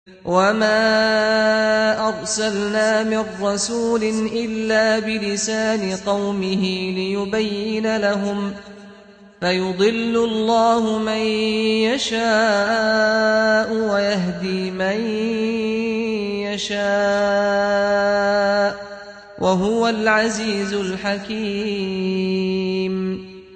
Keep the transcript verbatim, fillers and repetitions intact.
وَمَا أَرْسَلْنَا مِن رَّسُولٍ إِلَّا بِلِسَانِ قَوْمِهِ لِيُبَيِّنَ لَهُمْ ۖ فَيُضِلُّ اللَّهُ مَن يَشَاءُ وَيَهْدِي مَن يَشَاءُ ۚ وَهُوَ الْعَزِيزُ الْحَكِيمُ.